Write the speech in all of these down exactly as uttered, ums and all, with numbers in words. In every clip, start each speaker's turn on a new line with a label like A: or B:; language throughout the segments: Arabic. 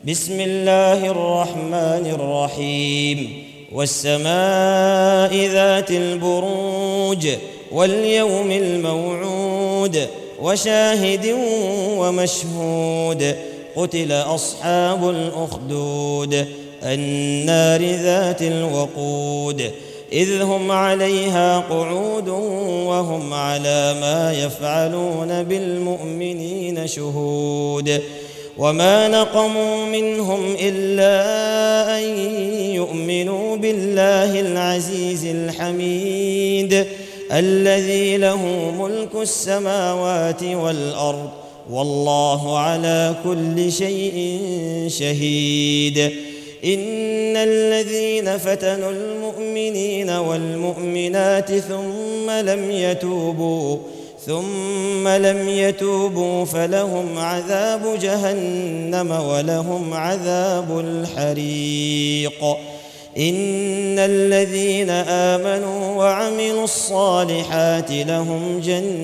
A: بسم الله الرحمن الرحيم والسماء ذات البروج واليوم الموعود وشاهد ومشهود قتل أصحاب الأخدود النار ذات الوقود إذ هم عليها قعود وهم على ما يفعلون بالمؤمنين شهود وما نقموا منهم إلا أن يؤمنوا بالله العزيز الحميد الذي له ملك السماوات والأرض والله على كل شيء شهيد إن الذين فتنوا المؤمنين والمؤمنات ثم لم يتوبوا ثم لم يتوبوا فلهم عذاب جهنم ولهم عذاب الحريق إن الذين آمنوا وعملوا الصالحات لهم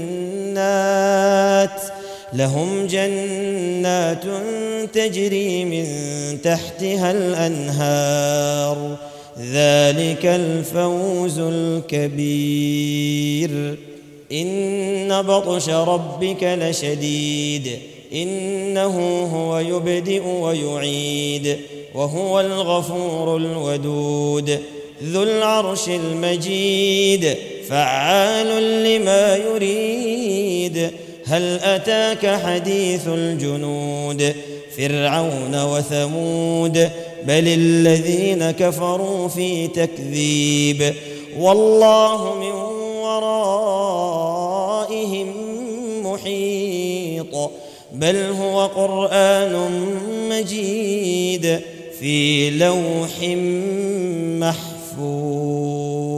A: جنات لهم جنات تجري من تحتها الأنهار ذلك الفوز الكبير إن بطش ربك لشديد إنه هو يبدئ ويعيد وهو الغفور الودود ذو العرش المجيد فعال لما يريد هل أتاك حديث الجنود فرعون وثمود بل الذين كفروا في تكذيب والله من ورائهم محيط بل هو قرآن مجيد في لوح محفوظ.